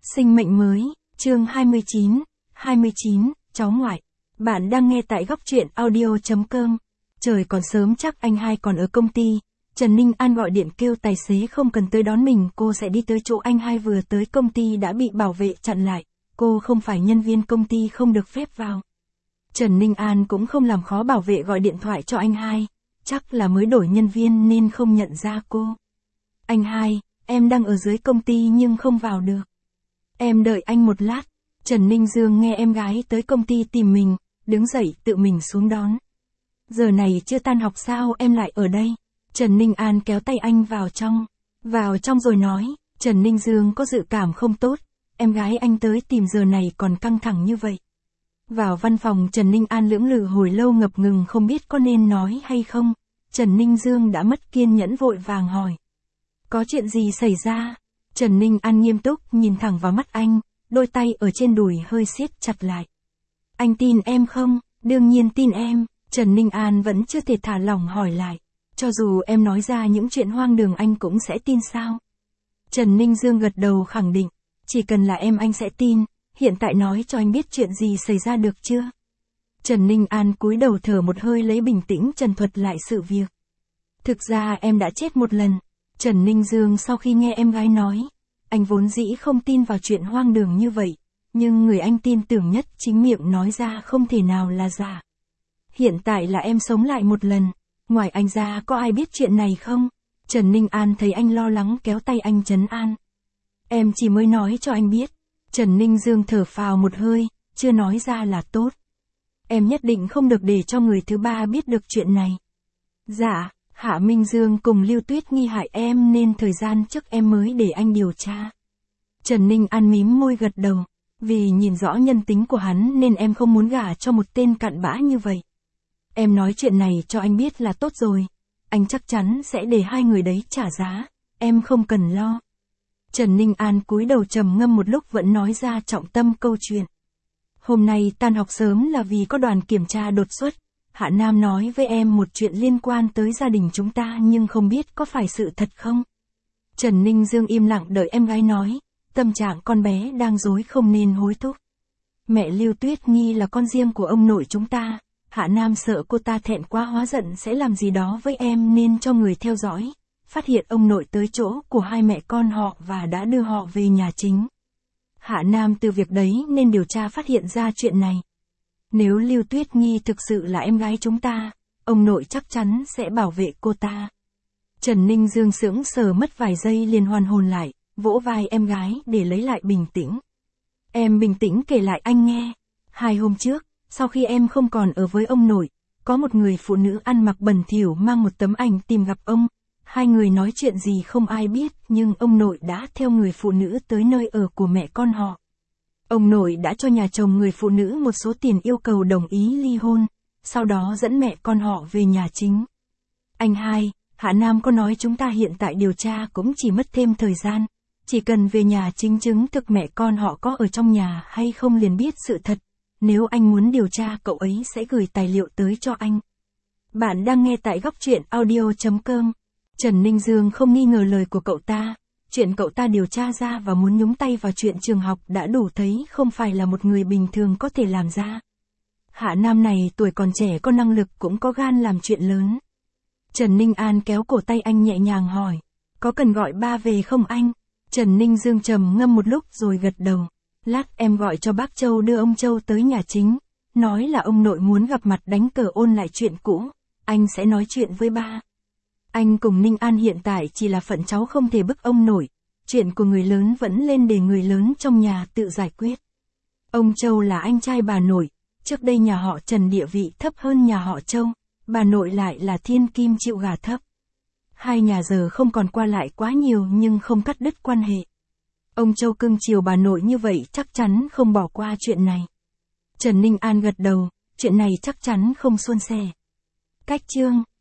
Sinh mệnh mới, chương 29, cháu ngoại. Bạn đang nghe tại góc truyện audio.com. Trời còn sớm chắc anh hai còn ở công ty. Trần Ninh An gọi điện kêu tài xế không cần tới đón mình, cô sẽ đi tới chỗ anh hai vừa tới công ty đã bị bảo vệ chặn lại. Cô không phải nhân viên công ty không được phép vào. Trần Ninh An cũng không làm khó bảo vệ gọi điện thoại cho anh hai. Chắc là mới đổi nhân viên nên không nhận ra cô. Anh hai, em đang ở dưới công ty nhưng không vào được. Em đợi anh một lát. Trần Ninh Dương nghe em gái tới công ty tìm mình, đứng dậy tự mình xuống đón. Giờ này chưa tan học sao em lại ở đây? Trần Ninh An kéo tay anh vào trong rồi nói, Trần Ninh Dương có dự cảm không tốt, em gái anh tới tìm giờ này còn căng thẳng như vậy. Vào văn phòng Trần Ninh An lưỡng lự hồi lâu ngập ngừng không biết có nên nói hay không. Trần Ninh Dương đã mất kiên nhẫn vội vàng hỏi. Có chuyện gì xảy ra? Trần Ninh An nghiêm túc nhìn thẳng vào mắt anh, đôi tay ở trên đùi hơi siết chặt lại. Anh tin em không? Đương nhiên tin em. Trần Ninh An vẫn chưa thể thả lỏng hỏi lại. Cho dù em nói ra những chuyện hoang đường anh cũng sẽ tin sao? Trần Ninh Dương gật đầu khẳng định. Chỉ cần là em anh sẽ tin. Hiện tại nói cho anh biết chuyện gì xảy ra được chưa? Trần Ninh An cúi đầu thở một hơi lấy bình tĩnh trần thuật lại sự việc. Thực ra em đã chết một lần. Trần Ninh Dương sau khi nghe em gái nói, anh vốn dĩ không tin vào chuyện hoang đường như vậy, nhưng người anh tin tưởng nhất chính miệng nói ra không thể nào là giả. Hiện tại là em sống lại một lần, ngoài anh ra có ai biết chuyện này không? Trần Ninh An thấy anh lo lắng kéo tay anh trấn an. Em chỉ mới nói cho anh biết. Trần Ninh Dương thở phào một hơi, chưa nói ra là tốt. Em nhất định không được để cho người thứ ba biết được chuyện này. Dạ. Hạ Minh Dương cùng Lưu Tuyết nghi hại em nên thời gian trước em mới để anh điều tra. Trần Ninh An mím môi gật đầu. Vì nhìn rõ nhân tính của hắn nên em không muốn gả cho một tên cặn bã như vậy. Em nói chuyện này cho anh biết là tốt rồi. Anh chắc chắn sẽ để hai người đấy trả giá. Em không cần lo. Trần Ninh An cúi đầu trầm ngâm một lúc vẫn nói ra trọng tâm câu chuyện. Hôm nay tan học sớm là vì có đoàn kiểm tra đột xuất. Hạ Nam nói với em một chuyện liên quan tới gia đình chúng ta nhưng không biết có phải sự thật không? Trần Ninh Dương im lặng đợi em gái nói, tâm trạng con bé đang rối không nên hối thúc. Mẹ Lưu Tuyết nghi là con riêng của ông nội chúng ta, Hạ Nam sợ cô ta thẹn quá hóa giận sẽ làm gì đó với em nên cho người theo dõi, phát hiện ông nội tới chỗ của hai mẹ con họ và đã đưa họ về nhà chính. Hạ Nam từ việc đấy nên điều tra phát hiện ra chuyện này. Nếu Lưu Tuyết nghi thực sự là em gái chúng ta, ông nội chắc chắn sẽ bảo vệ cô ta. Trần Ninh Dương sững sờ mất vài giây liền hoàn hồn lại, vỗ vai em gái để lấy lại bình tĩnh. Em bình tĩnh kể lại anh nghe. 2 hôm trước, sau khi em không còn ở với ông nội, có một người phụ nữ ăn mặc bẩn thỉu mang một tấm ảnh tìm gặp ông. Hai người nói chuyện gì không ai biết nhưng ông nội đã theo người phụ nữ tới nơi ở của mẹ con họ. Ông nội đã cho nhà chồng người phụ nữ một số tiền yêu cầu đồng ý ly hôn, sau đó dẫn mẹ con họ về nhà chính. Anh hai, Hạ Nam có nói chúng ta hiện tại điều tra cũng chỉ mất thêm thời gian, chỉ cần về nhà chính chứng thực mẹ con họ có ở trong nhà hay không liền biết sự thật, nếu anh muốn điều tra cậu ấy sẽ gửi tài liệu tới cho anh. Bạn đang nghe tại góc truyện audio.com. Trần Ninh Dương không nghi ngờ lời của cậu ta. Chuyện cậu ta điều tra ra và muốn nhúng tay vào chuyện trường học đã đủ thấy không phải là một người bình thường có thể làm ra. Hạ Nam này tuổi còn trẻ có năng lực cũng có gan làm chuyện lớn. Trần Ninh An kéo cổ tay anh nhẹ nhàng hỏi. Có cần gọi ba về không anh? Trần Ninh Dương trầm ngâm một lúc rồi gật đầu. Lát em gọi cho bác Châu đưa ông Châu tới nhà chính. Nói là ông nội muốn gặp mặt đánh cờ ôn lại chuyện cũ. Anh sẽ nói chuyện với ba. Anh cùng Ninh An hiện tại chỉ là phận cháu không thể bức ông nội. Chuyện của người lớn vẫn lên để người lớn trong nhà tự giải quyết. Ông Châu là anh trai bà nội. Trước đây nhà họ Trần địa vị thấp hơn nhà họ Châu. Bà nội lại là thiên kim chịu gà thấp. Hai nhà giờ không còn qua lại quá nhiều nhưng không cắt đứt quan hệ. Ông Châu cưng chiều bà nội như vậy chắc chắn không bỏ qua chuyện này. Trần Ninh An gật đầu, chuyện này chắc chắn không suôn sẻ. Cách chương